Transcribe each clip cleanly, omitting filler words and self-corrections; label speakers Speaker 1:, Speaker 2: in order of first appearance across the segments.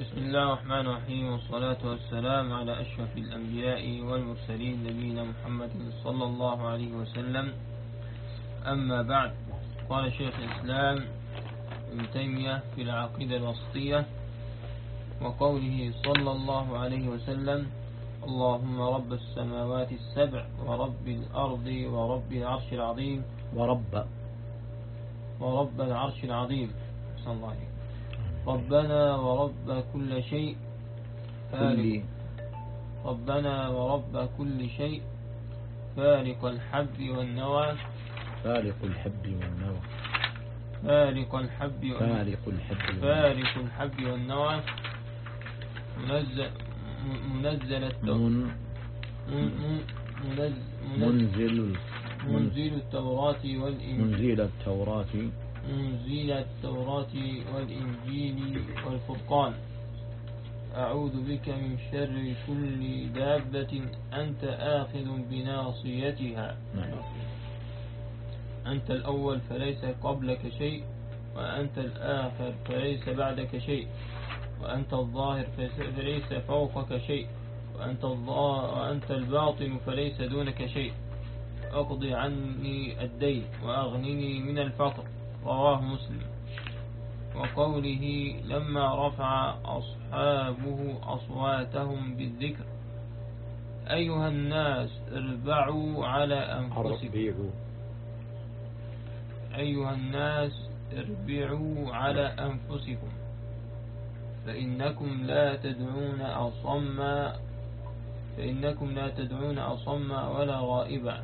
Speaker 1: بسم الله الرحمن الرحيم، والصلاة والسلام على أشرف الأنبياء والمرسلين نبينا محمد صلى الله عليه وسلم. أما بعد، قال شيخ الإسلام ابن تيمية في العقيدة الوسطية وقوله صلى الله عليه وسلم: اللهم رب السماوات السبع ورب الأرض ورب العرش العظيم ورب العرش العظيم صلى الله عليه. ربنا ورب كل شيء ربنا ورب كل شيء فارق الحب والنوى منزل التوراة والإنجيل والفرقان. أعوذ بك من شر كل دابة أنت آخذ بناصيتها. أنت الأول فليس قبلك شيء، وأنت الآخر فليس بعدك شيء، وأنت الظاهر فليس فوقك شيء، وأنت الباطن فليس دونك شيء. أقضي عني الدين وأغنني من الفقر. رواه مسلم. وقوله لما رفع أصحابه أصواتهم بالذكر: أيها الناس اربعوا على أنفسكم فإنكم لا تدعون أصما ولا غائبا،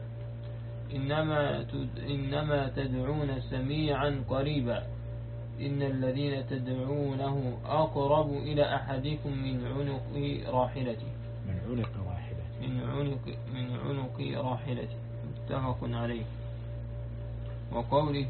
Speaker 1: إنما تدعون سميعا قريبا. إن الذين تدعونه أقرب إلى أحدكم من عنق راحلته. متفق عليه. وقوله: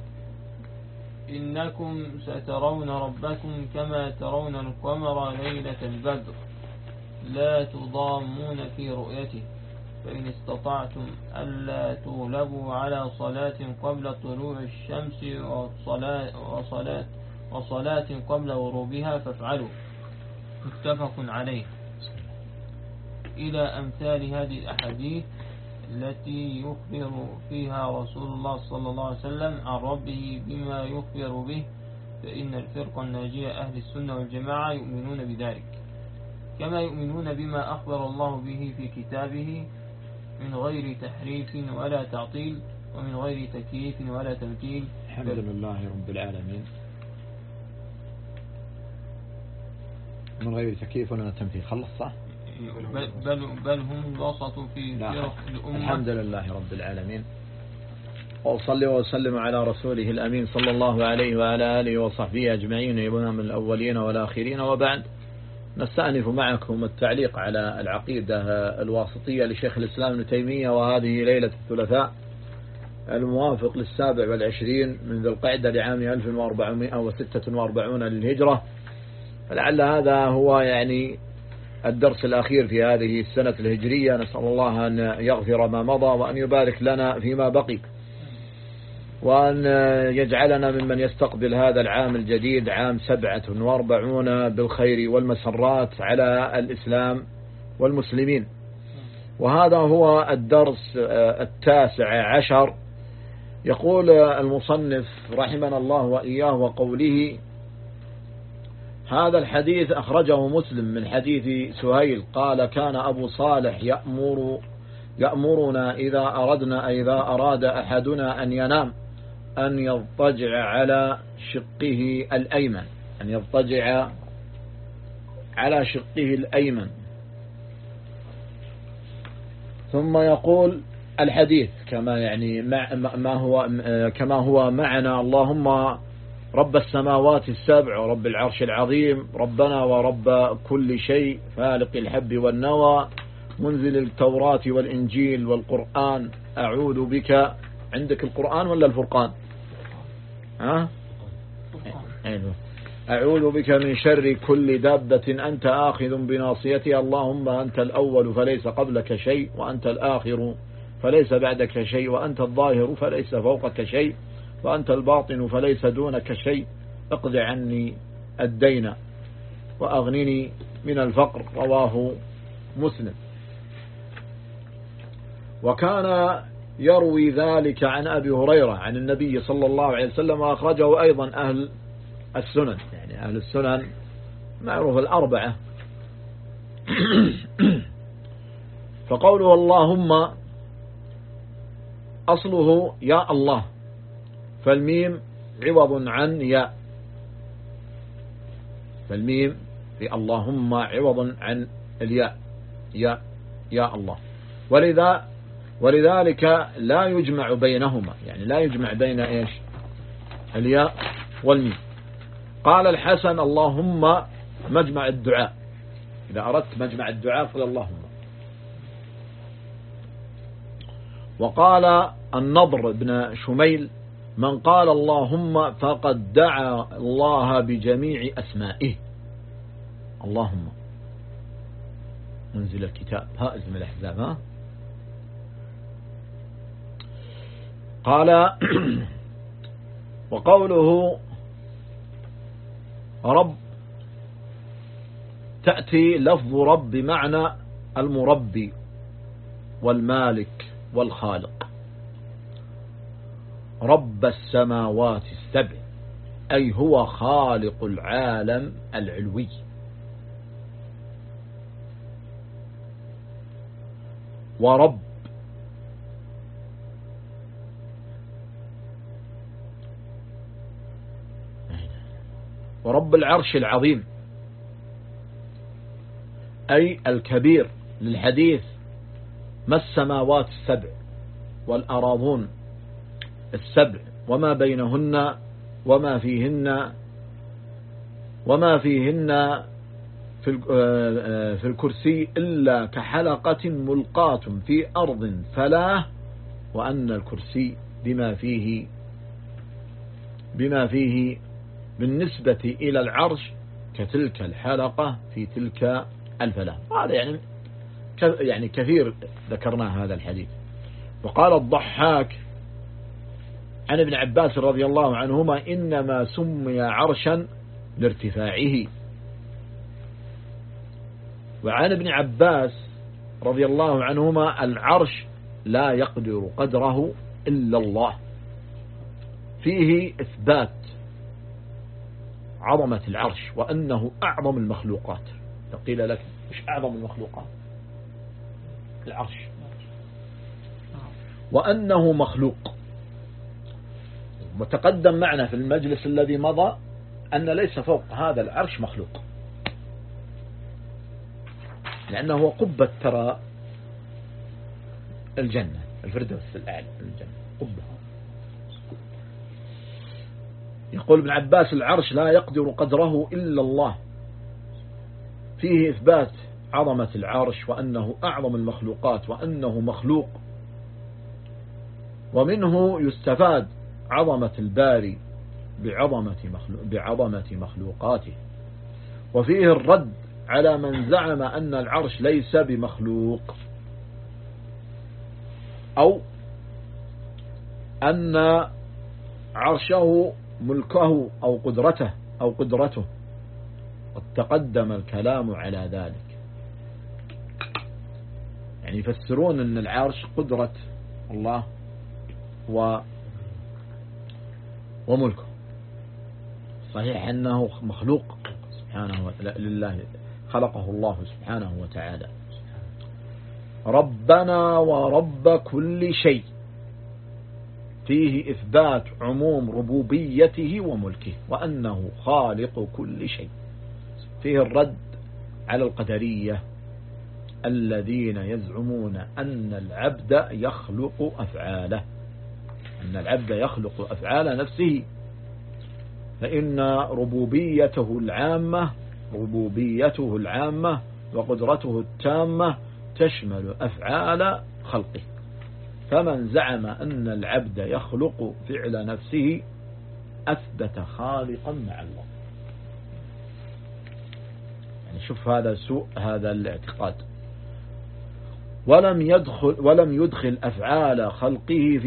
Speaker 1: إنكم سترون ربكم كما ترون القمر ليلة البدر لا تضامون في رؤيته، فإن استطعتم ألا تغلبوا على صلاة قبل طلوع الشمس وصلاة قبل غروبها فافعلوا. متفق عليه. إلى أمثال هذه الأحاديث التي يخبر فيها رسول الله صلى الله عليه وسلم عن ربه بما يخبر به، فإن الفرقة الناجية أهل السنة والجماعة يؤمنون بذلك، كما يؤمنون بما أخبر الله به في كتابه من غير تحريف ولا تعطيل، ومن غير تكييف ولا تمثيل.
Speaker 2: الحمد لله رب العالمين، من غير تكييف ولا تمثيل. خلص صح؟
Speaker 1: بل هم الوسط في فرق الأمة.
Speaker 2: الحمد لله رب العالمين، وأصلي وأسلم على رسوله الأمين صلى الله عليه وعلى آله وصحبه أجمعين، إمام الأولين والآخرين. وبعد، نستأنف معكم التعليق على العقيدة الواسطية لشيخ الإسلام ابن تيمية، وهذه ليلة الثلاثاء الموافق 27 من ذي القعدة لعام 1446 للهجرة. فلعل هذا هو الدرس الأخير في هذه السنة الهجرية. نسأل الله أن يغفر ما مضى، وأن يبارك لنا فيما بقي، وأن يجعلنا ممن يستقبل هذا العام الجديد، عام 47 بالخير والمسرات على الإسلام والمسلمين. وهذا هو الدرس 19. يقول المصنف رحمنا الله وإياه: وقوله: هذا الحديث أخرجه مسلم من حديث سهيل قال: كان أبو صالح يأمرنا إذا أراد أحدنا أن ينام أن يضطجع على شقه الأيمن، ثم يقول الحديث كما هو معنى: اللهم رب السماوات السبع ورب العرش العظيم، ربنا ورب كل شيء فالق الحب والنوى، منزل التوراة والإنجيل والقرآن، أعوذ بك. عندك القرآن ولا الفرقان؟ أعوذ بك من شر كل دابة أنت آخذ بناصيتها. اللهم أنت الأول فليس قبلك شيء، وأنت الآخر فليس بعدك شيء، وأنت الظاهر فليس فوقك شيء، وأنت الباطن فليس دونك شيء. اقض عني الدين وأغنني من الفقر. رواه مسلم. وكان يروي ذلك عن أبي هريرة عن النبي صلى الله عليه وسلم، وأخرجه أيضا أهل السنن، يعني أهل السنن معروف الأربعة. فقوله اللهم أصله يا الله، فالميم عوض عن يا، فالميم في اللهم عوض عن الياء، يا الله. ولذلك لا يجمع بينهما، يعني لا يجمع بين إيش الياء والميم. قال الحسن اللهم مجمع الدعاء، إذا أردت مجمع الدعاء قل اللهم. وقال النضر بن شميل من قال اللهم فقد دعا الله بجميع أسمائه. اللهم منزل الكتاب، هائزم الأحزاب، ها. قال وقوله رب تأتي لفظ رب بمعنى المربي والمالك والخالق. رب السماوات السبع أي هو خالق العالم العلوي. ورب العرش العظيم أي الكبير، للحديث ما السماوات السبع والأراضون السبع وما بينهن وما فيهن في الكرسي إلا كحلقة ملقاة في أرض فلاه، وأن الكرسي بما فيه بالنسبة إلى العرش كتلك الحلقة في تلك الفلاه. هذا يعني كثير ذكرنا هذا الحديث. وقال الضحاك عن ابن عباس رضي الله عنهما إنما سمي عرشا لارتفاعه. وعن ابن عباس رضي الله عنهما العرش لا يقدر قدره إلا الله، فيه إثبات عظمة العرش وأنه أعظم المخلوقات. فقيل لك مش أعظم المخلوقات؟ العرش، وأنه مخلوق. وتقدم معنا في المجلس الذي مضى أن ليس فوق هذا العرش مخلوق، لأنه قبة ترى الجنة، الفردوس الأعلى، الجنة قبة. يقول ابن عباس العرش لا يقدر قدره إلا الله، فيه إثبات عظمة العرش وأنه أعظم المخلوقات وأنه مخلوق. ومنه يستفاد عظمة الباري بعظمة مخلوقاته. وفيه الرد على من زعم أن العرش ليس بمخلوق، أو أن عرشه ملكه أو قدرته، قد تقدم الكلام على ذلك. يعني يفسرون أن العرش قدرة الله وملكه. صحيح أنه مخلوق سبحانه وتعالى، لله خلقه الله سبحانه وتعالى. ربنا ورب كل شيء، فيه إثبات عموم ربوبيته وملكه وأنه خالق كل شيء. فيه الرد على القدرية الذين يزعمون أن العبد يخلق أفعاله، أن العبد يخلق أفعال نفسه، فإن ربوبيته العامة وقدرته التامة تشمل أفعال خلقه. فمن زعم أن العبد يخلق فعل نفسه أثبت خالقا مع الله. يعني شوف هذا سوء هذا الاعتقاد. ولم يدخل أفعال خلقه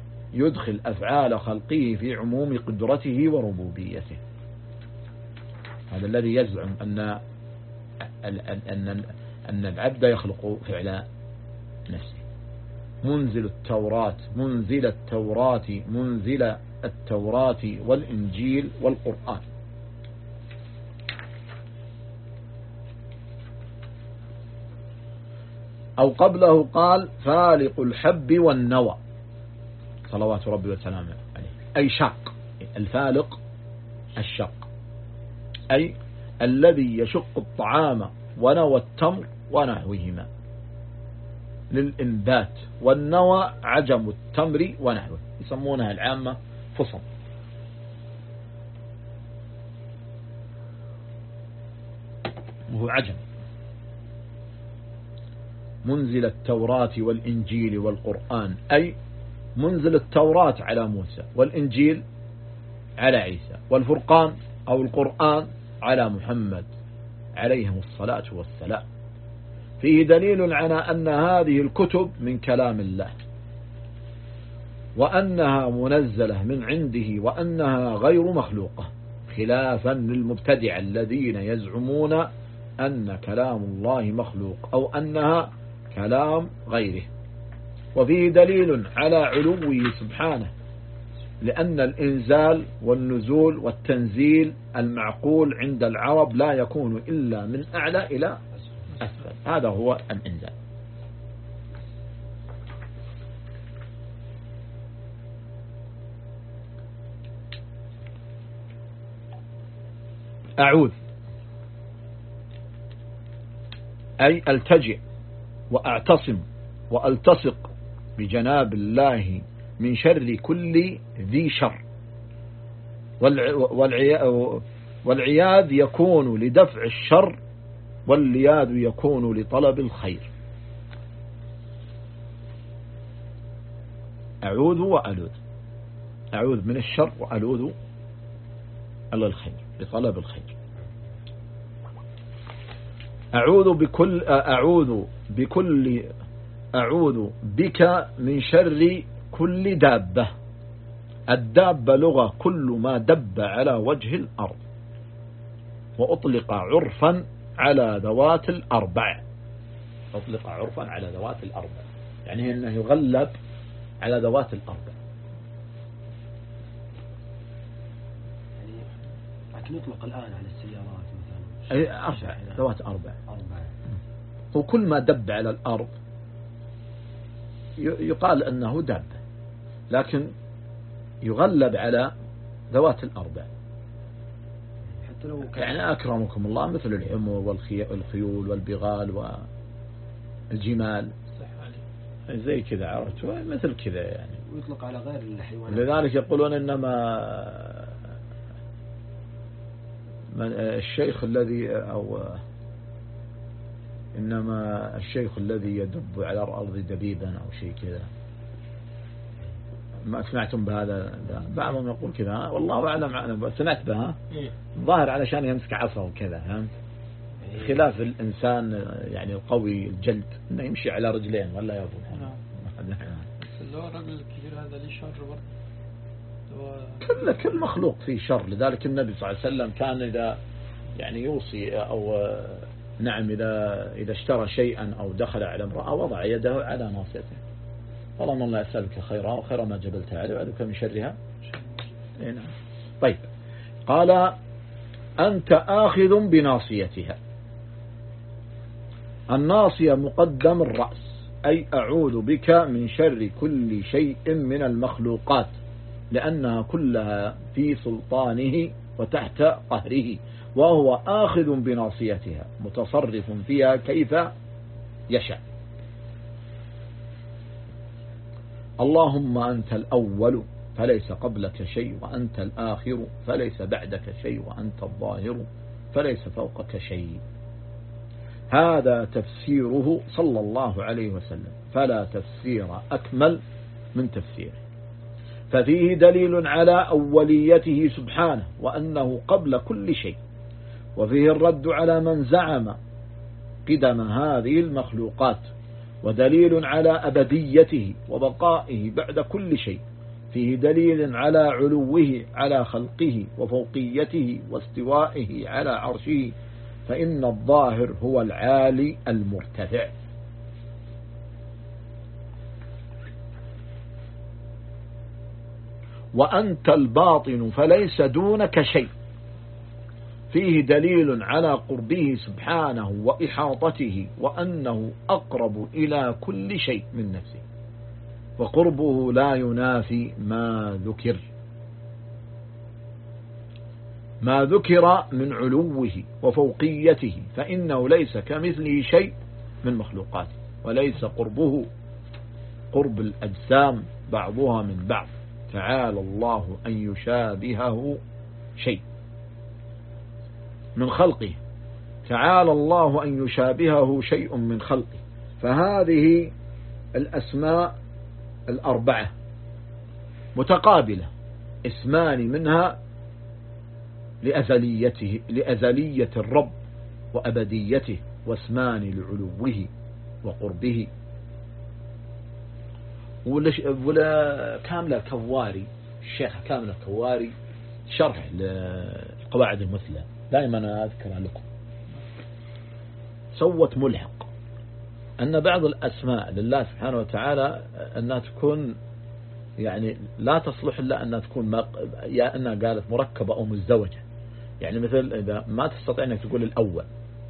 Speaker 2: في عموم قدرته وربوبيته. هذا الذي يزعم أن العبد يخلق فعل نفسه. منزل التوراة منزل التوراة والإنجيل والقرآن. أو قبله قال فالق الحب والنوى صلوات ربي وسلامه عليه، أي شق. الفالق الشق، أي الذي يشق الطعام ونوى التمر ونحوهما للإنبات، والنوى عجم التمر ونحوه، يسمونها العامة فصل. وهو عجم. منزل التوراة والإنجيل والقرآن، أي منزل التوراة على موسى، والإنجيل على عيسى، والفرقان أو القرآن على محمد عليهم الصلاة والسلام. فيه دليل على أن هذه الكتب من كلام الله، وأنها منزلة من عنده، وأنها غير مخلوقة، خلافا للمبتدع الذين يزعمون أن كلام الله مخلوق أو أنها كلام غيره. وفيه دليل على علوه سبحانه، لأن الإنزال والنزول والتنزيل المعقول عند العرب لا يكون إلا من أعلى إلى أسفل، هذا هو الإنزال. أعوذ، أي ألتجئ وأعتصم وألتصق بجناب الله من شر كل ذي شر. والعياذ يكون لدفع الشر، واللياذ يكون لطلب الخير. أعوذ وألوذ، أعوذ من الشر وألوذ على الخير لطلب الخير. أعوذ بك من شر كل دابة. الدابة لغة كل ما دب على وجه الأرض، وأطلق عرفا على ذوات الأربع. أطلق عرفا على ذوات الأربع، يعني أنه يغلب على ذوات الأربع.
Speaker 3: يعني لكن يطلق الآن على السيارات مثلا
Speaker 2: أي أربع، ذوات أربع. وكل ما دب على الأرض يقال أنه دابة، لكن يغلب على ذوات الأربع.
Speaker 3: حتى لو
Speaker 2: يعني أكرمكم الله مثل الحمر والخيول والبغال والجمال زي كذا، عرفت، مثل كذا يعني.
Speaker 3: ويطلق على غير الحيوانات.
Speaker 2: لذلك يقولون إنما الشيخ الذي إنما الشيخ الذي يدب على الأرض دبيبا أو شيء كذا. ما سمعتم بهذا؟ بعضهم يقول كذا، والله أعلم. أنا سمعت بها ظاهر علشان يمسك عصا وكذا، فهمت؟ خلاف الإنسان يعني القوي الجلد إنه يمشي على رجلين ولا يضرب.
Speaker 1: اللي هو الرجل الكبير هذا ليه شر برضه.
Speaker 2: كل مخلوق فيه شر. لذلك النبي صلى الله عليه وسلم كان إذا يعني يوصي أو نعم إذا اشترى شيئا أو دخل على امرأة وضع يده على ناصيته، اللهم الله أسألك خيرها وخير ما جبلتها عليه وأعوذ من شرها. طيب، قال أنت آخذ بناصيتها. الناصية مقدم الرأس، أي أعوذ بك من شر كل شيء من المخلوقات، لأنها كلها في سلطانه وتحت قهره، وهو آخذ بناصيتها متصرف فيها كيف يشاء. اللهم أنت الأول فليس قبلك شيء، وأنت الآخر فليس بعدك شيء، وأنت الظاهر فليس فوقك شيء. هذا تفسيره صلى الله عليه وسلم، فلا تفسير أكمل من تفسيره. ففيه دليل على أوليته سبحانه وأنه قبل كل شيء، وفيه الرد على من زعم قدم هذه المخلوقات، ودليل على أبديته وبقائه بعد كل شيء، فيه دليل على علوه على خلقه وفوقيته واستوائه على عرشه، فإن الظاهر هو العالي المرتفع. وأنت الباطن فليس دونك شيء، فيه دليل على قربه سبحانه وإحاطته، وأنه أقرب إلى كل شيء من نفسه، وقربه لا ينافي ما ذكر من علوه وفوقيته، فإنه ليس كمثله شيء من مخلوقاته، وليس قربه قرب الأجسام بعضها من بعض، تعالى الله أن يشابهه شيء من خلقه، تعالى الله أن يشابهه شيء من خلقه. فهذه الأسماء الأربعة متقابلة، اسمان منها لأزلية الرب وأبديته، واسمان لعلوه وقربه. ولا كاملة كواري، الشيخ كاملة كواري شرح للقواعد المثلى، دائما أنا أذكرها لكم، سوت ملحق أن بعض الأسماء لله سبحانه وتعالى أنها تكون يعني لا تصلح إلا أنها تكون يا أنها قالت مركبة أو مزدوجة. يعني مثل إذا ما تستطيع أنك تقول الأول،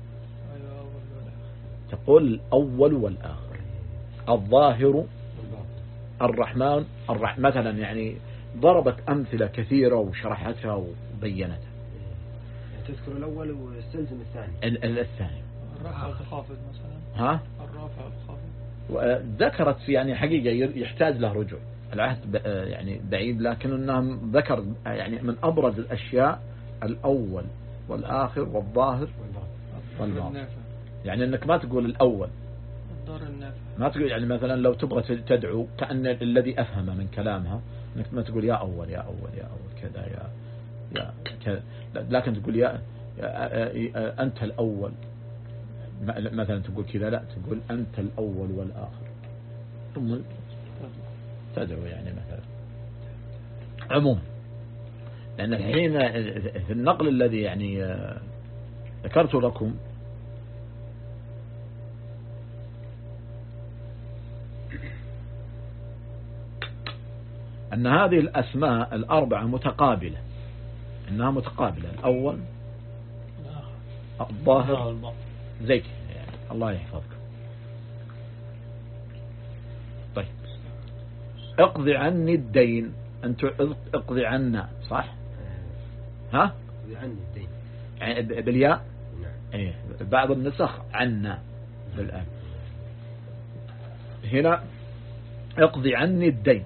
Speaker 2: تقول الأول والآخر، الظاهر الرحمن مثلا، يعني ضربت أمثلة كثيرة وشرحتها وبينتها.
Speaker 3: تذكر الأول واستلزم الثاني.
Speaker 2: الثاني
Speaker 1: الرافع والخافض مثلا.
Speaker 2: ها؟
Speaker 1: الرافع والخافض.
Speaker 2: وذكرت يعني حقيقة يحتاج له رجوع، العهد يعني بعيد، لكن انهم ذكر يعني من أبرز الأشياء الأول والآخر والظاهر والباطن. يعني انك ما تقول الأول، ما تقول يعني مثلا لو تبغى تدعو كأن الذي أفهم من كلامها انك ما تقول يا أول يا أول يا أول كذا يا كذا، لكن تقول يا أنت الأول مثلا، تقول كذا، لا تقول أنت الأول والآخر ثم تدعو يعني مثلا عموما. لأن الحين في النقل الذي يعني ذكرت لكم أن هذه الأسماء الأربعة متقابلة، إنها متقابلة، الأول الظاهر زي كذا يعني. الله يحفظك. طيب، اقضي عني الدين، أنت اقضي عنا صح؟ ها؟
Speaker 3: اقضي عني الدين
Speaker 2: يعني بالياء؟
Speaker 3: نعم.
Speaker 2: ايه، بعض النسخ عنا بالآن. هنا اقضي عني الدين.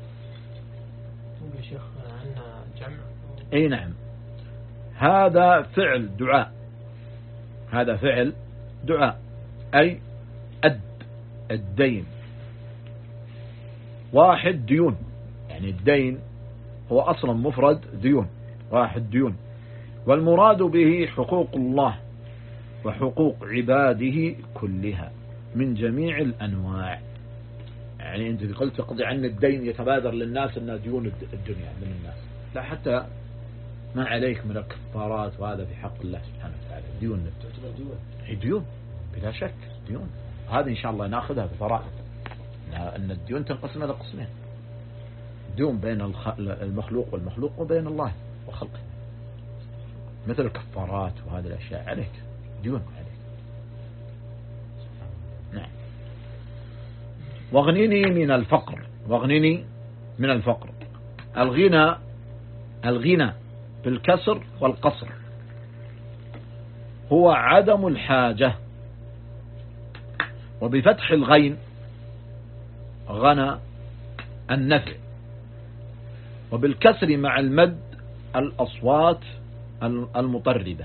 Speaker 1: يا شيخ عنا جمع.
Speaker 2: اي نعم، هذا فعل دعاء، هذا فعل دعاء، أي الدين. واحد ديون، يعني الدين هو أصلا مفرد ديون، واحد ديون، والمراد به حقوق الله وحقوق عباده كلها من جميع الأنواع. يعني أنت قلت تقضي عن الدين، يتبادر للناس أن ديون الدنيا من الناس، لا، حتى ما عليك من الكفارات، وهذا في حق الله سبحانه وتعالى. ديون
Speaker 3: تعتبر ديون،
Speaker 2: هي ديون بلا شك، ديون. هذه إن شاء الله نأخذها بفرائض، أن الديون تنقسم إلى قسمين، ديون بين المخلوق والمخلوق، وبين الله وخلقه، مثل الكفارات وهذه الأشياء عليك ديون عليك. نعم. واغنني من الفقر، واغنني من الفقر. الغنى بالكسر والقصر هو عدم الحاجة، وبفتح الغين غنى النفع، وبالكسر مع المد الأصوات المطربة.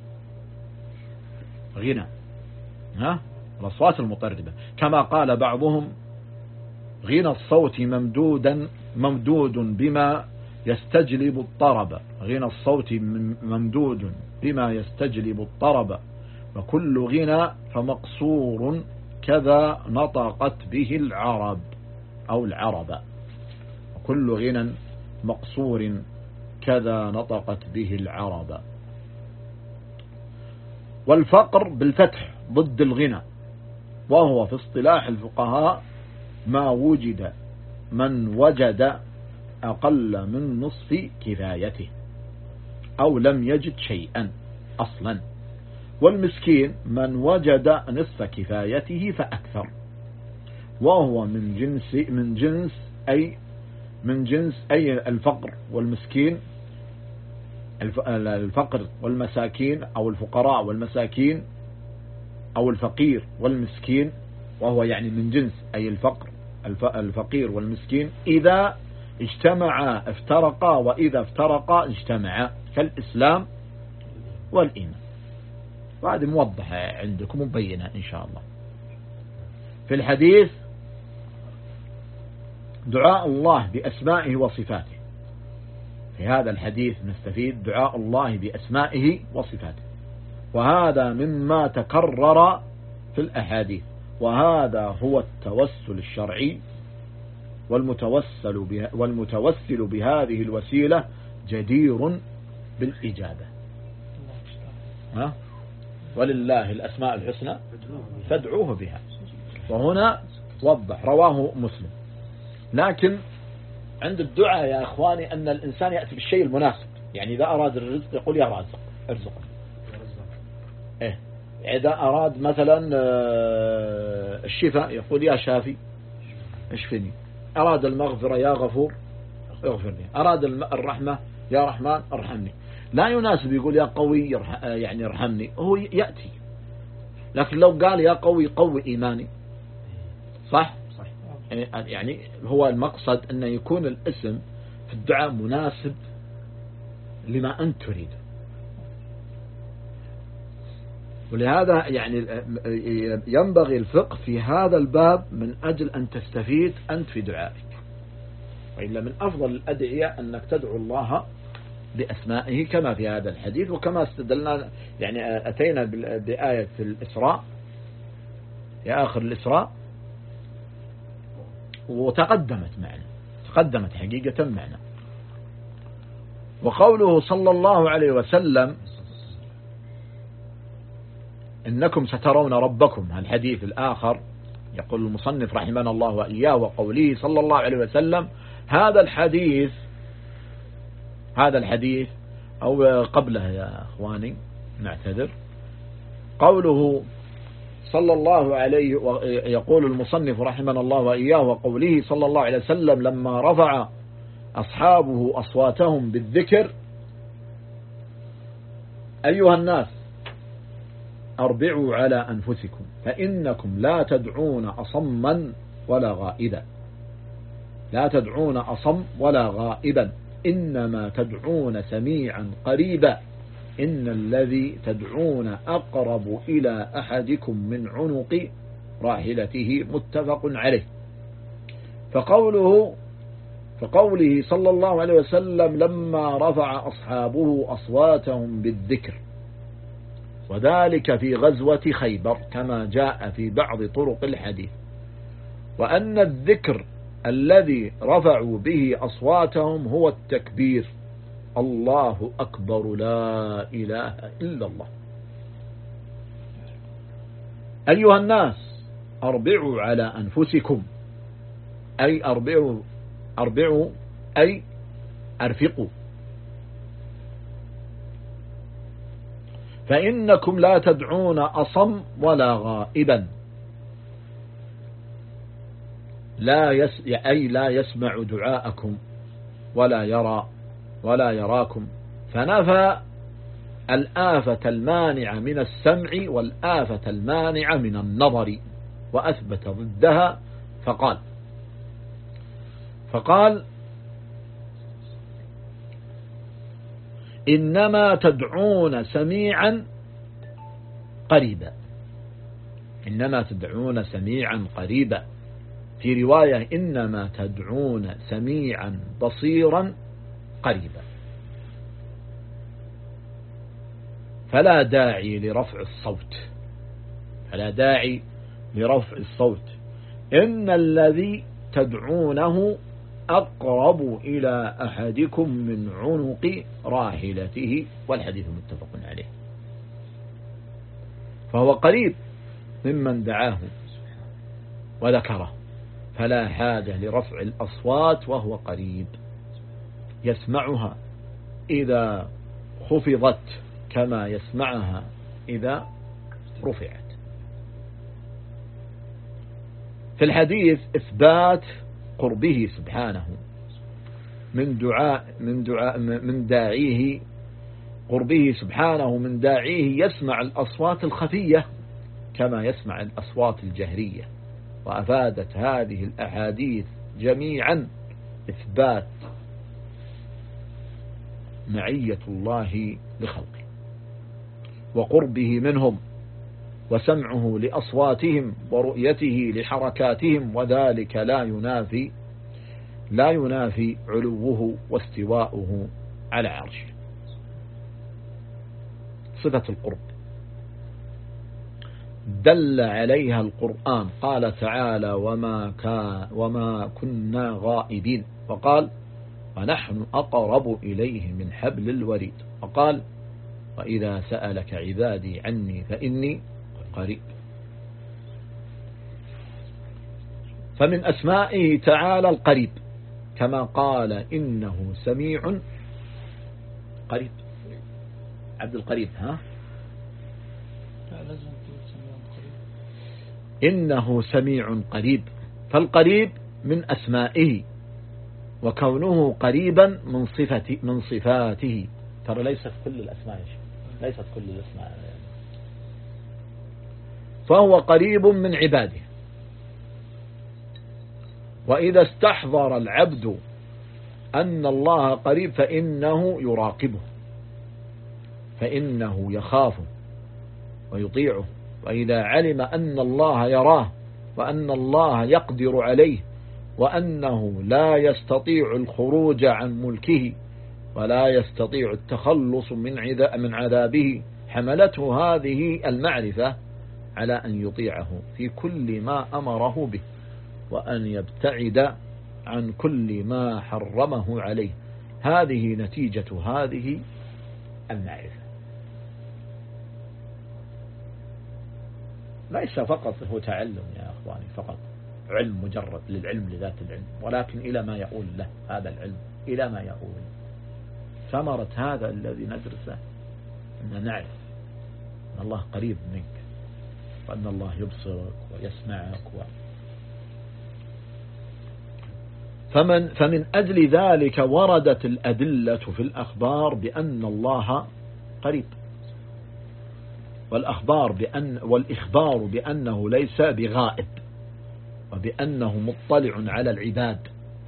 Speaker 2: غنى الأصوات المطربة، كما قال بعضهم غنى الصوت ممدود بما يستجلب الطرب. غنى الصوت ممدود بما يستجلب الطرب، وكل غنى فمقصور كذا نطقت به العرب أو العرب. كل غنى مقصور كذا نطقت به العرب. والفقر بالفتح ضد الغنى، وهو في اصطلاح الفقهاء ما وجد من وجد أقل من نصف كفايته أو لم يجد شيئا أصلا. والمسكين من وجد نصف كفايته فأكثر، وهو من جنس أي الفقر والمسكين، الفقر والمساكين أو الفقراء والمساكين أو الفقير والمسكين، وهو يعني من جنس أي الفقير والمسكين إذا اجتمعا افترقا وإذا افترقا اجتمعا، كالإسلام والإيمان. وهذه موضحة عندكم مبينة إن شاء الله. في الحديث دعاء الله بأسمائه وصفاته. في هذا الحديث نستفيد دعاء الله بأسمائه وصفاته، وهذا مما تكرر في الأحاديث، وهذا هو التوسل الشرعي، والمتوسل بهذه الوسيلة جدير بالإجابة. ولله الأسماء الحسنى فادعوه بها. وهنا وضح رواه مسلم. لكن عند الدعاء يا أخواني أن الإنسان يأتي بالشيء المناسب، يعني إذا أراد الرزق يقول يا رازق ارزقني، إذا أراد مثلا الشفاء يقول يا شافي اشفني، أراد المغفرة يا غفور اغفرني، أراد الرحمة يا رحمن ارحمني. لا يناسب يقول يا قوي يعني ارحمني، هو يأتي. لكن لو قال يا قوي قوي إيماني، صح؟ يعني هو المقصد أن يكون الاسم في الدعاء مناسب لما أنت تريد. ولهذا يعني ينبغي الفقه في هذا الباب من أجل أن تستفيد أنت في دعائك. وإلا من أفضل الأدعية أنك تدعو الله بأسمائه كما في هذا الحديث، وكما استدلنا يعني أتينا بآية الإسراء في آخر الإسراء تقدمت حقيقة معنا. وقوله صلى الله عليه وسلم إنكم سترون ربكم، الحديث الآخر يقول المصنف رحمنا الله وإياه، وقوله صلى الله عليه وسلم، هذا الحديث أو قبله يا أخواني نعتذر، قوله صلى الله عليه يقول المصنف رحمنا الله وإياه، وقوله صلى الله عليه وسلم لما رفع أصحابه أصواتهم بالذكر، أيها الناس أربعوا على أنفسكم فإنكم لا تدعون أصما ولا غائبا، لا تدعون أصم ولا غائبا، إنما تدعون سميعا قريبا، إن الذي تدعون أقرب إلى أحدكم من عنق راحلته، متفق عليه. فقوله صلى الله عليه وسلم لما رفع أصحابه أصواتهم بالذكر، وذلك في غزوة خيبر كما جاء في بعض طرق الحديث، وأن الذكر الذي رفعوا به أصواتهم هو التكبير، الله أكبر لا إله إلا الله. أيها الناس أربعوا على أنفسكم، أي أربعوا أي أرفقوا، فإنكم لا تدعون أصم ولا غائبا، أي لا يسمع دعاءكم ولا يراكم، فنفى الآفة المانعة من السمع والآفة المانعة من النظر، وأثبت ضدها فقال إنما تدعون سميعا قريبا، إنما تدعون سميعا قريبا، في رواية إنما تدعون سميعا بصيرا قريبا، فلا داعي لرفع الصوت، إن الذي تدعونه أقرب إلى أحدكم من عنق راحلته، والحديث متفق عليه. فهو قريب ممن دعاه وذكره، فلا حاجة لرفع الأصوات وهو قريب، يسمعها إذا خفضت كما يسمعها إذا رفعت. في الحديث إثبات قربه سبحانه من داعيه، قربه سبحانه من داعيه يسمع الأصوات الخفية كما يسمع الأصوات الجهرية. وأفادت هذه الأحاديث جميعا إثبات معية الله لخلقه وقربه منهم وسمعه لأصواتهم ورؤيته لحركاتهم، وذلك لا ينافي علوه واستواؤه على عرشه. صفة القرب دل عليها القرآن، قال تعالى وما كنا غائبين، وقال ونحن أقرب إليه من حبل الوريد، وقال وإذا سألك عبادي عني فإني قريب. فمن أسمائه تعالى القريب، كما قال إنه سميع قريب. عبد القريب إنه سميع قريب، فالقريب من أسمائه، وكونه قريبا من صفاته. ترى ليست كل الأسماء فهو قريب من عباده. وإذا استحضر العبد أن الله قريب فإنه يراقبه، فإنه يخافه ويطيعه. وإذا علم أن الله يراه وأن الله يقدر عليه وأنه لا يستطيع الخروج عن ملكه ولا يستطيع التخلص من عذابه، حملته هذه المعرفة على أن يطيعه في كل ما أمره به، وأن يبتعد عن كل ما حرمه عليه. هذه نتيجة هذه المعرفة. ليس فقط هو تعلم يا أخواني، فقط علم مجرد للعلم لذات العلم، ولكن إلى ما يقول له هذا العلم، إلى ما يقول ثمرة هذا الذي ندرسه أن نعرف أن الله قريب منك، وأن الله يبصرك ويسمعك فمن أجل ذلك وردت الأدلة في الأخبار بأن الله قريب، والإخبار بأنه ليس بغائب، وبأنه مطلع على العباد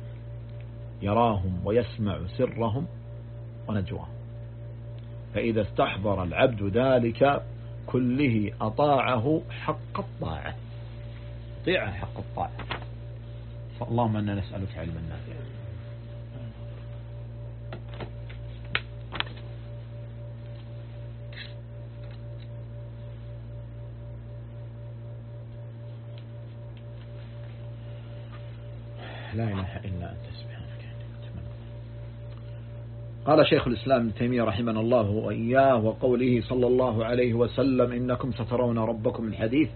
Speaker 2: يراهم ويسمع سرهم ونجواهم. فإذا استحضر العبد ذلك كله أطاعه حق الطاعة، طيعه حق الطاعة. فاللهم أننا نسألك علما نافعا. لا إله إلا أنت سبحانك. قال شيخ الإسلام ابن تيمية رحمه الله وإياه، وقوله صلى الله عليه وسلم إنكم سترون ربكم، الحديث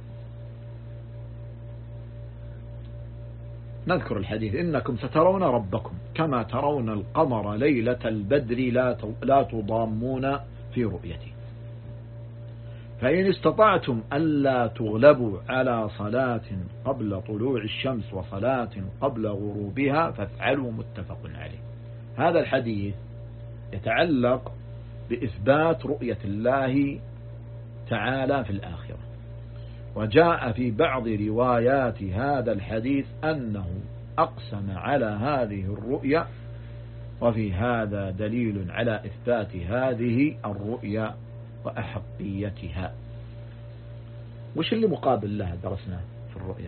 Speaker 2: نذكر الحديث: إنكم سترون ربكم كما ترون القمر ليلة البدر لا تضامون في رؤيته، فإن استطعتم ألا تغلبوا على صلاة قبل طلوع الشمس وصلاة قبل غروبها فافعلوا، متفق عليه. هذا الحديث يتعلق بإثبات رؤية الله تعالى في الآخرة، وجاء في بعض روايات هذا الحديث أنه أقسم على هذه الرؤية، وفي هذا دليل على إثبات هذه الرؤية وأحقيتها. وش اللي مقابل لها درسناه في الرؤية؟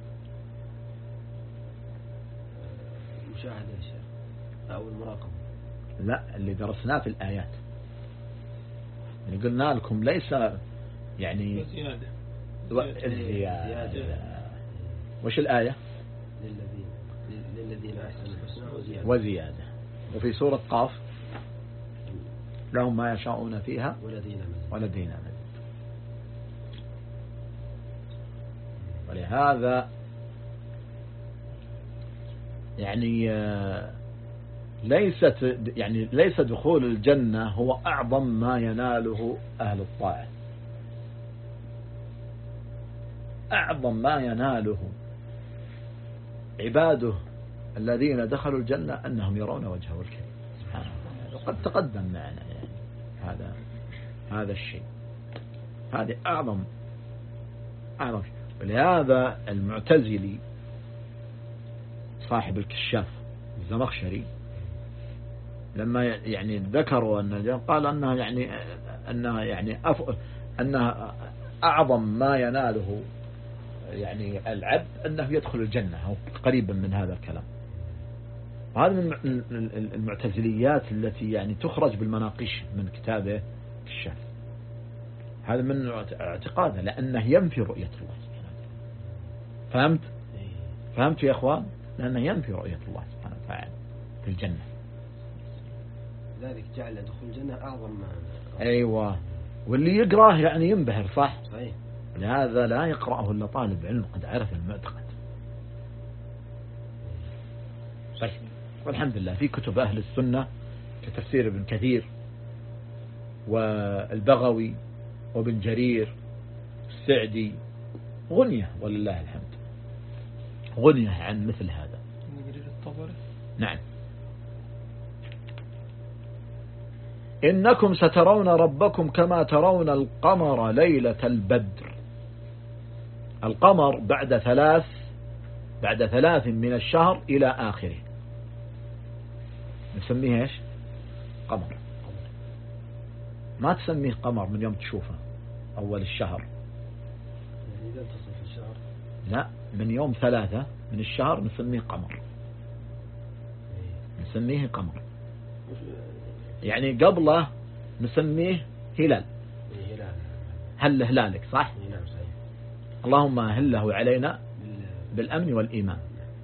Speaker 3: المشاهدة يا شيخ أو المراقبة.
Speaker 2: لا، اللي درسناه في الآيات اللي قلنا لكم ليس يعني زيادة. وش الآية؟
Speaker 3: الذين أحسنوا الحسنى
Speaker 2: وزيادة. وفي سورة قاف لهم ما يشاءون فيها ولدينا مزيد. ولهذا يعني ليس دخول الجنة هو أعظم ما يناله أهل الطاعة. أعظم ما يناله عباده الذين دخلوا الجنة أنهم يرون وجهه الكريم سبحانه وتعالى. وقد تقدم معنا يعني هذا الشيء. هذه أعظم شيء. ولهذا المعتزلي صاحب الكشاف الزمخشري لما يعني ذكروا أن قال أنها أنها أعظم ما يناله يعني العبد أنه يدخل الجنة أو قريبا من هذا الكلام. وهذا من المعتزليات التي يعني تخرج بالمناقيش من كتابه الكشاف. هذا من اعتقاده لأنه ينفي رؤية الله سبحانه وتعالى. فهمت يا أخوان؟ لأنه ينفي رؤية الله سبحانه وتعالى في الجنة.
Speaker 3: ذلك جعل دخول الجنة أعظم ما
Speaker 2: أيوة. واللي يقرأه يعني ينبهر صح؟
Speaker 3: صحيح.
Speaker 2: لهذا لا يقرأه إلا طالب علم قد عرف المعتقد. طيب. والحمد لله في كتب أهل السنة كتفسير ابن كثير والبغوي وابن جرير السعدي غنية ولله الحمد، غنية عن مثل هذا. نعم. إنكم سترون ربكم كما ترون القمر ليلة البدر. القمر بعد ثلاث من الشهر إلى آخره نسميه إيش؟ قمر. ما تسميه قمر من يوم تشوفه أول الشهر،
Speaker 3: يعني إذا انتصف الشهر
Speaker 2: لا، من يوم 3 من الشهر نسميه قمر، نسميه قمر. يعني قبله نسميه هلال. هل هلالك صح؟
Speaker 3: نعم صحيح.
Speaker 2: اللهم هله علينا بالأمن والإيمان.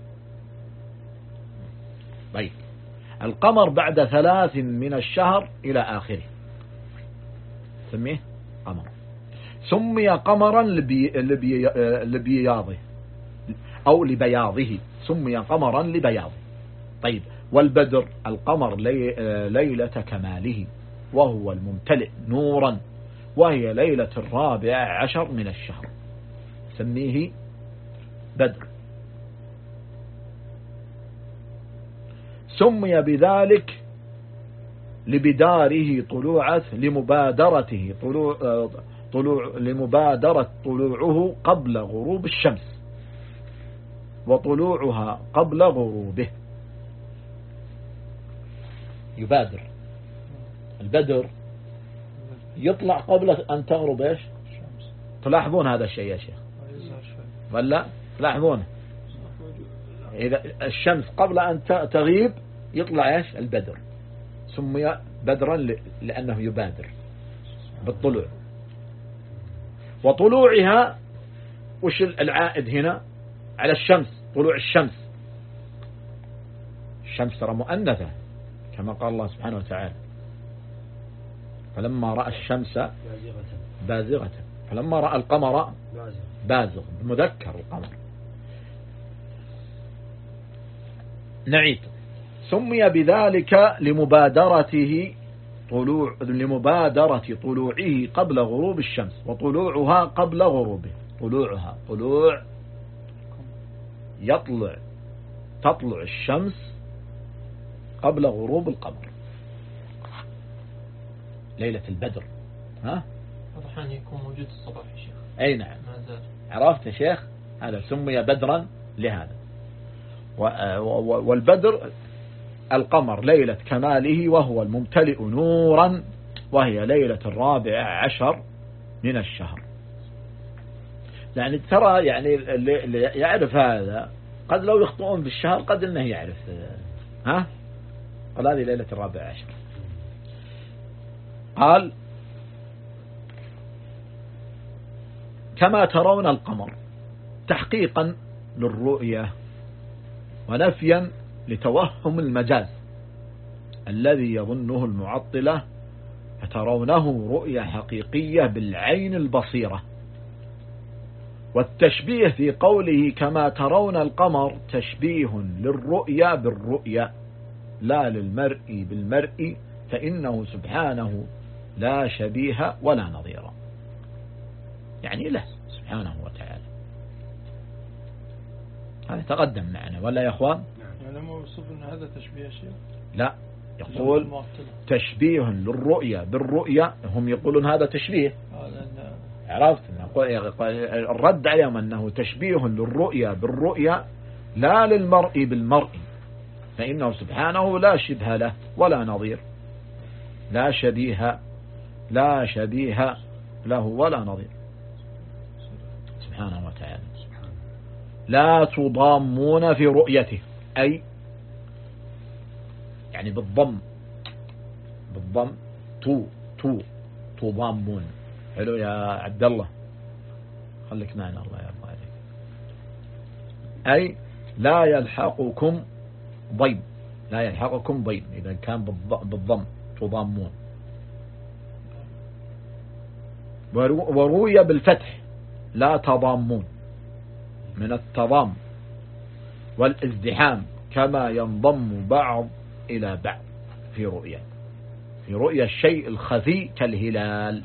Speaker 2: طيب. القمر بعد 3 من الشهر إلى آخره سميه قمر. سمي قمرا لبياضه أو لبياضه، سمي قمرا لبياضه. طيب. والبدر القمر ليلة كماله وهو الممتلئ نورا، وهي ليلة 14 من الشهر سميه بدر. سمي بذلك لبداره لمبادرة طلوعه قبل غروب الشمس وطلوعها قبل غروبه. يبادر البدر يطلع قبل أن تغرب إيش؟ تلاحظون هذا الشيء يا شيخ ولا تلاحظونه؟ إذا الشمس قبل أن تغيب يطلع إيش؟ البدر. سمي بدرا لأنه يبادر بالطلوع. وطلوعها وش العائد هنا على الشمس؟ طلوع الشمس ترى مؤنثة كما قال الله سبحانه وتعالى فلما رأى الشمس بازغة فلما رأى القمر بازغ، مذكر القمر. نعيد. سمي بذلك لمبادرة طلوعه قبل غروب الشمس وطلوعها قبل غروبه. طلوع تطلع الشمس قبل غروب القمر ليلة البدر.
Speaker 1: واضح أن يكون موجود الصباح يا شيخ.
Speaker 2: أي نعم عرفت يا شيخ. هذا سمي بدرا لهذا. والبدر القمر ليلة كماله وهو الممتلئ نورا، وهي ليلة 14 من الشهر. يعني ترى يعني اللي يعرف هذا قد لو يخطئون بالشهر قد انه يعرف. قال هذه ليلة 14. قال كما ترون القمر تحقيقا للرؤية ونفيا لتوهم المجاز الذي يظنه المعطلة، فترونه رؤية حقيقية بالعين البصيرة. والتشبيه في قوله كما ترون القمر تشبيه للرؤيا بالرؤيا لا للمرء بالمرء، فإنه سبحانه لا شبيه ولا نظير، يعني له سبحانه وتعالى. هذا تقدم معنا ولا يا أخوان؟
Speaker 4: يعني لما يوصف أن هذا تشبيه شيء، لا
Speaker 2: يقول تشبيه للرؤيا بالرؤيا، هم يقولون هذا تشبيه. عرفت الرد عليهم أنه تشبيه للرؤيا بالرؤيا لا للمرء بالمرء، فإنه سبحانه لا شبه له ولا نظير، لا شبيه له ولا نظير سبحانه وتعالى. لا تضامون في رؤيته، أي يعني بالضم تضامون. حلو يا عبد الله، خليك معنا الله يرضى عليك. أي لا يلحقكم ضيم إذا كان بالضم تضامون. وروي بالفتح لا تضامون من التضام والازدحام، كما ينضم بعض إلى بعض في رؤية الشيء الخفي كالهلال،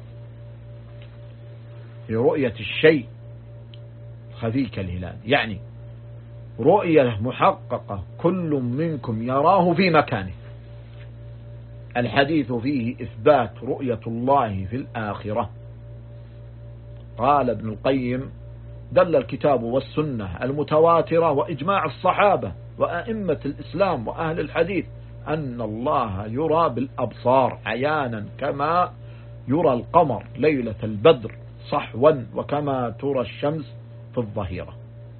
Speaker 2: في رؤية الشيء الخفي كالهلال، يعني رؤية محققة كل منكم يراه في مكانه. الحديث فيه إثبات رؤية الله في الآخرة. قال ابن القيم دل الكتاب والسنة المتواترة وإجماع الصحابة وأئمة الإسلام وأهل الحديث أن الله يرى بالأبصار عيانا، كما يرى القمر ليلة البدر صحوا، وكما ترى الشمس في الظهيرة.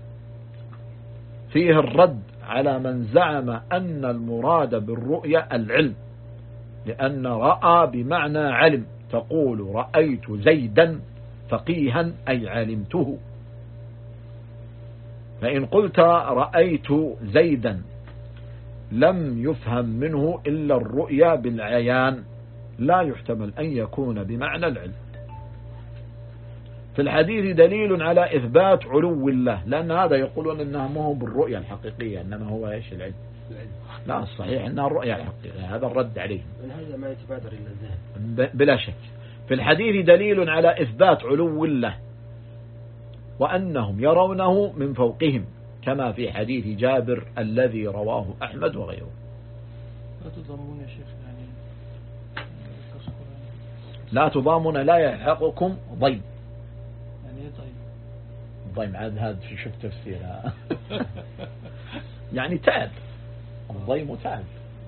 Speaker 2: فيه الرد على من زعم أن المراد بالرؤية العلم، لأن رأى بمعنى علم، تقول رأيت زيدا فقيها أي علمته. فإن قلت رأيت زيدا لم يفهم منه إلا الرؤيا بالعيان، لا يحتمل أن يكون بمعنى العلم. في الحديث دليل على إثبات علو الله، لأن هذا يقولون أنه ما هو بالرؤيا الحقيقية، إنما هو إيش العلم. لا، الصحيح أنها الرؤيا الحقيقية، هذا الرد عليه.
Speaker 3: هذا ما يتبادر إلى الذهن
Speaker 2: بلا شك. في الحديث دليل على إثبات علو الله وأنهم يرونه من فوقهم، كما في حديث جابر الذي رواه أحمد وغيره.
Speaker 4: لا تضامون يا شيخ، يعني
Speaker 2: لا تضامون لا يلحقكم ضيم.
Speaker 4: يعني ايه
Speaker 2: ضيم عاد هذا شوف تفسيرها. يعني تعب، الضيم تعب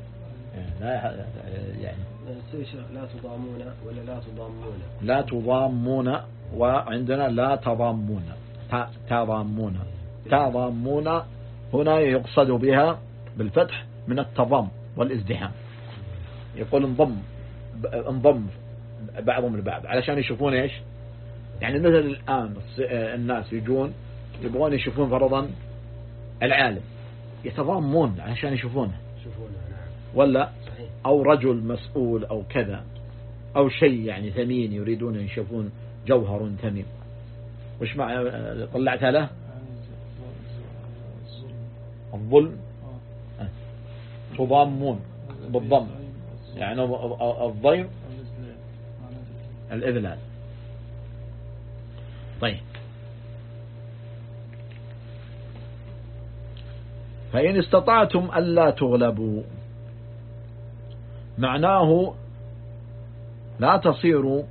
Speaker 2: يعني
Speaker 3: لا تضامون ولا لا تضامون.
Speaker 2: لا تضامون، وعندنا لا تضامون. تضامون هنا يقصد بها بالفتح من التضام والازدحام، يقول انضم بعضهم لبعض علشان يشوفون ايش، يعني مثل الآن الناس يجون يبغون يشوفون فرضا العالم، يتضامون علشان يشوفونه ولا أو رجل مسؤول أو كذا أو شيء يعني ثمين يريدون أن يشوفون جوهر ثمين. وش معنى طلعتها له؟ الظلم. تضامون بالضم، يعني الضيم الإذلال. طيب، فإن استطعتم ألا تغلبوا، معناه لا تصيروا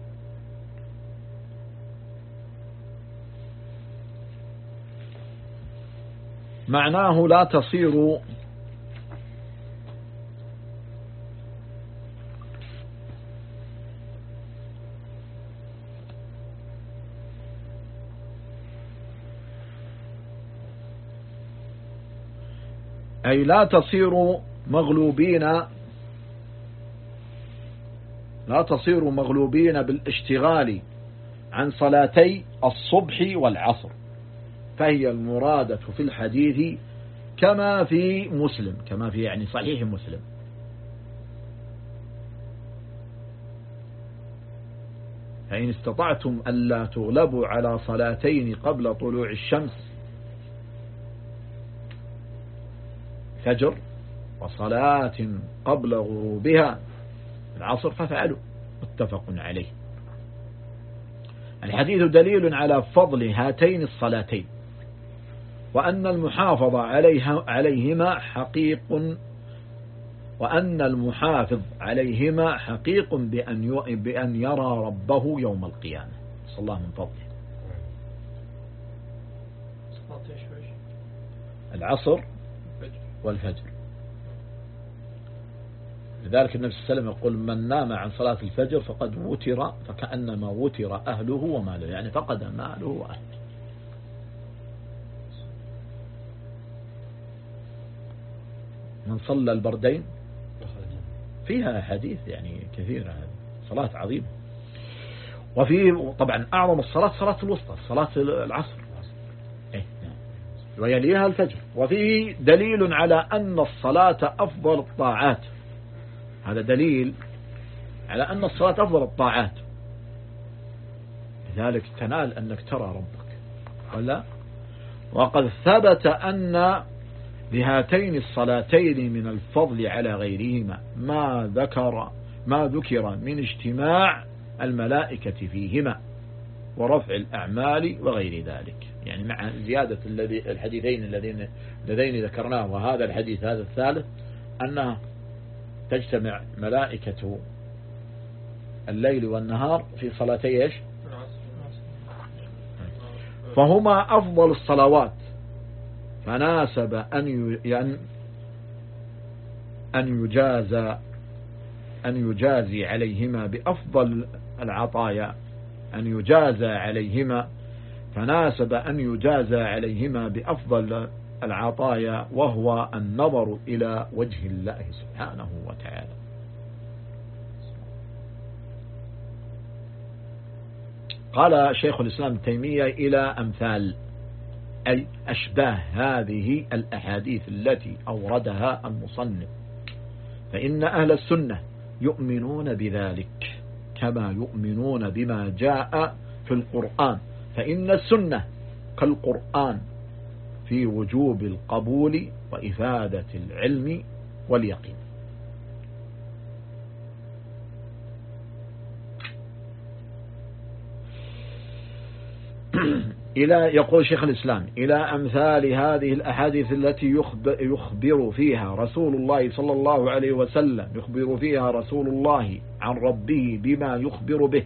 Speaker 2: أي لا تصيروا مغلوبين بالاشتغال عن صلاتي الصبح والعصر، فهي المرادة في الحديث كما في مسلم، كما في يعني صحيح مسلم. فإن استطعتم ألا تغلبوا على صلاتين قبل طلوع الشمس، فجر وصلاة قبل غروبها العصر، ففعلوا، متفق عليه. الحديث دليل على فضل هاتين الصلاتين، وأن المحافظ عليهما حقيق، وأن المحافظ عليهما حقيق بأن يرى ربه يوم القيامة. صلى الله من فضله. العصر والفجر. لذلك النبي صلى الله عليه وسلم يقول: من نام عن صلاة الفجر فقد وتر فكأنما وتر أهله وماله، يعني فقد ماله وأهله. من صلى البردين فيها حديث يعني كثيرة، صلاة عظيمة. وفي طبعا أعظم الصلاة صلاة الوسطى، صلاة العصر، ويليها الفجر. وفيه دليل على أن الصلاة أفضل الطاعات، هذا دليل على أن الصلاة أفضل الطاعات، لذلك تنال أنك ترى ربك ولا. وقد ثبت أن لهاتين الصلاتين من الفضل على غيرهما ما ذكر من اجتماع الملائكة فيهما ورفع الأعمال وغير ذلك، يعني مع زيادة الحديثين اللذين ذكرناه، وهذا الحديث هذا الثالث، أنها تجتمع ملائكة الليل والنهار في صلاتي إيش؟ فهما أفضل الصلوات، فناسب أن يجازي عليهما بأفضل العطايا، فناسب أن يجازى عليهما بأفضل العطايا، وهو النظر إلى وجه الله سبحانه وتعالى. قال شيخ الإسلام ابن تيمية: إلى أمثال، أي أشباه هذه الأحاديث التي أوردها المصنف، فإن أهل السنة يؤمنون بذلك كما يؤمنون بما جاء في القرآن، فإن السنة كالقرآن في وجوب القبول وإفادة العلم واليقين. يقول شيخ الإسلام: إلى أمثال هذه الأحاديث التي يخبر فيها رسول الله صلى الله عليه وسلم، يخبر فيها رسول الله عن ربه بما يخبر به،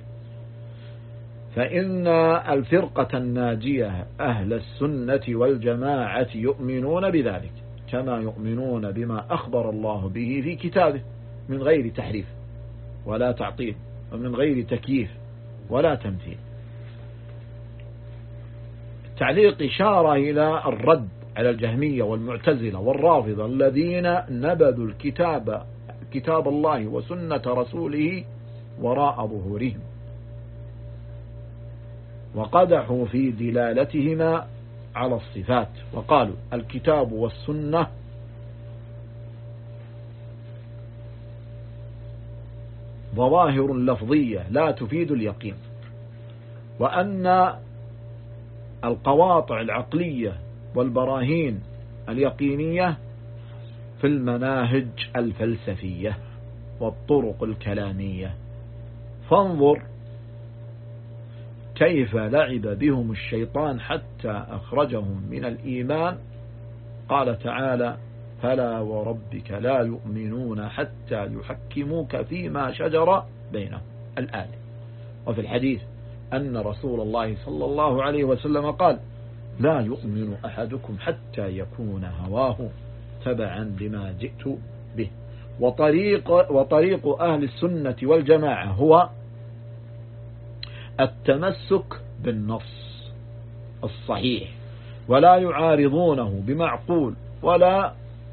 Speaker 2: فإن الفرقة الناجية أهل السنة والجماعة يؤمنون بذلك كما يؤمنون بما أخبر الله به في كتابه، من غير تحريف ولا تعطيل، ومن غير تكييف ولا تمثيل. تعليق إشارة إلى الرد على الجهمية والمعتزلة والرافضة الذين نبذوا كتاب الله وسنة رسوله وراء ظهورهم، وقدحوا في دلالتهما على الصفات، وقالوا الكتاب والسنة ظواهر لفظية لا تفيد اليقين، وأن القواطع العقلية والبراهين اليقينية في المناهج الفلسفية والطرق الكلامية. فانظر كيف لعب بهم الشيطان حتى أخرجهم من الإيمان. قال تعالى: فلا وربك لا يؤمنون حتى يحكموك فيما شجر بينهم، الآية. وفي الحديث أن رسول الله صلى الله عليه وسلم قال: لا يؤمن أحدكم حتى يكون هواه تبعا لما جئت به. وطريق أهل السنة والجماعة هو التمسك بالنص الصحيح، ولا يعارضونه بمعقول ولا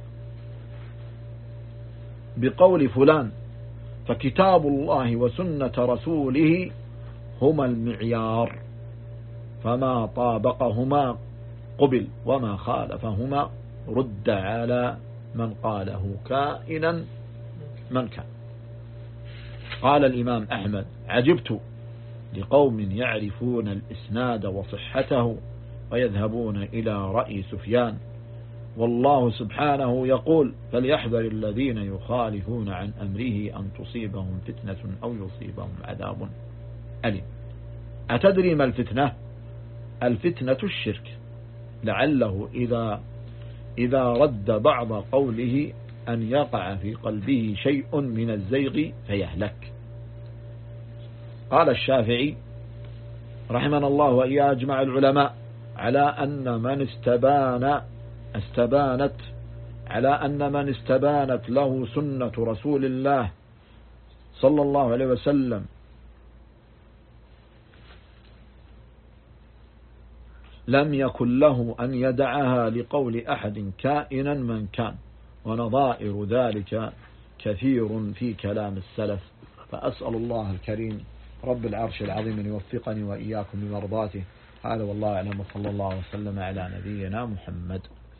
Speaker 2: بقول فلان، فكتاب الله وسنة رسوله هما المعيار، فما طابقهما قبل وما خالفهما رد على من قاله كائنا من كان. قال الإمام أحمد: عجبت لقوم يعرفون الإسناد وصحته ويذهبون إلى رأي سفيان، والله سبحانه يقول: فليحذر الذين يخالفون عن أمره أن تصيبهم فتنة أو يصيبهم عذاب أليم. أتدري ما الفتنة؟ الفتنة الشرك، لعله إذا رد بعض قوله أن يقع في قلبه شيء من الزيغ فيهلك. قال الشافعي رحمنا الله وإياه أجمع العلماء على أن من استبانت له سنة رسول الله صلى الله عليه وسلم لم يكن له أن يدعها لقول أحد كائنا من كان، ونظائر ذلك كثير في كلام السلف. فأسأل الله الكريم رب العرش العظيم أن يوفقني وإياكم بمرضاته. هذا والله أعلم، وصلى الله وسلم على نبينا محمد.